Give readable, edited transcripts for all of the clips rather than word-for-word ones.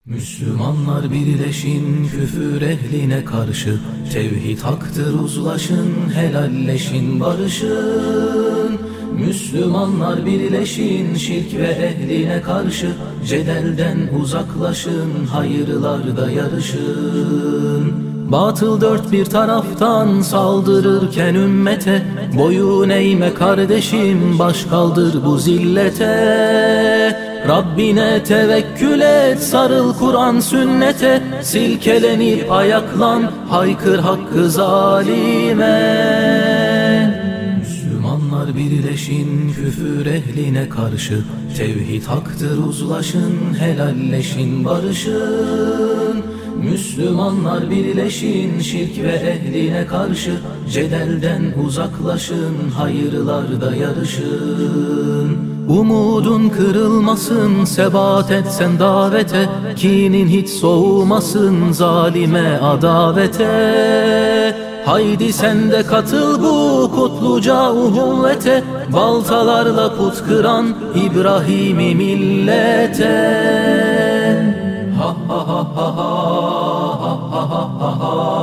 Müslümanlar birleşin küfür ehline karşı, tevhid haktır uzlaşın, helalleşin barışın. Müslümanlar birleşin şirk ve ehline karşı, cedelden uzaklaşın, hayırlarda yarışın. Batıl dört bir taraftan saldırırken ümmete, boyun eğme kardeşim, baş kaldır bu zillete. Rabbine tevekkül et, sarıl Kur'an sünnete, silkelenip ayaklan, haykır hakkı zalime. Müslümanlar birleşin küfür ehline karşı, tevhid haktır uzlaşın, helalleşin barışın. Müslümanlar birleşin şirk ve ehline karşı, cedelden uzaklaşın, hayırlarda yarışın. Umudun kırılmasın, sebat etsen davete, kinin hiç soğumasın, zalime adavete. Haydi sen de katıl bu kutluca uhuvvete, baltalarla put kıran İbrahim'i millete. Ha ha ha ha ha ha ha ha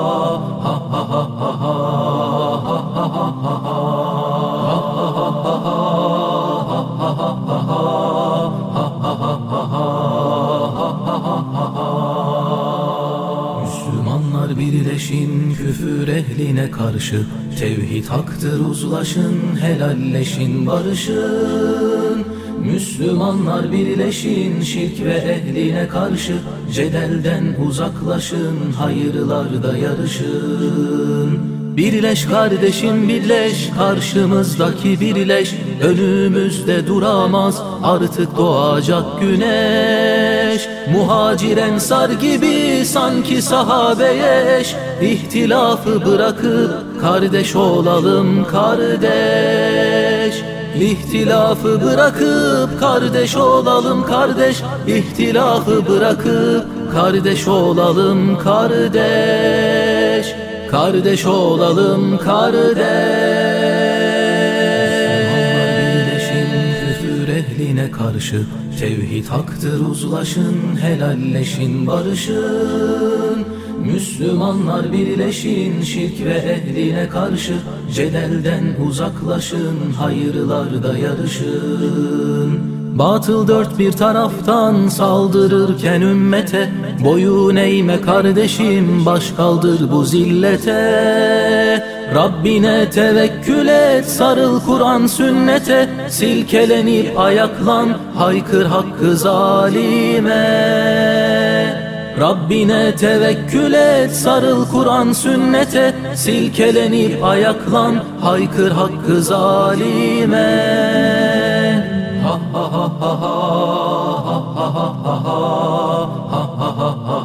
Müslümanlar birleşin küfür ehline karşı, tevhid haktır uzlaşın, helalleşin barışın. Müslümanlar birleşin şirk ve ehline karşı, cedelden uzaklaşın, hayırlarda yarışın. Birleş kardeşim birleş, karşımızdaki birleş, önümüzde duramaz artık doğacak güneş. Muhacir ensar gibi sanki sahabeye eş, ihtilafı bırakıp kardeş olalım kardeş. İhtilafı bırakıp kardeş olalım kardeş, ihtilafı bırakıp kardeş olalım kardeş. Kardeş olalım kardeş. Müslümanlar birleşin küfür ehline karşı, tevhid haktır uzlaşın, helalleşin barışın. Müslümanlar birleşin şirk ve ehline karşı, cedelden uzaklaşın, hayırlarda yarışın. Batıl dört bir taraftan saldırırken ümmete, boyun eğme kardeşim, baş kaldır bu zillete. Rabbine tevekkül et, sarıl Kur'an sünnete, silkelenip ayaklan, haykır hakkı zalime. Rabbine tevekkül et, sarıl Kur'an sünnete, silkelenip ayaklan, haykır hakkı zalime. Ha ha ha ha ha ha ha ha ha ha ha ha ha.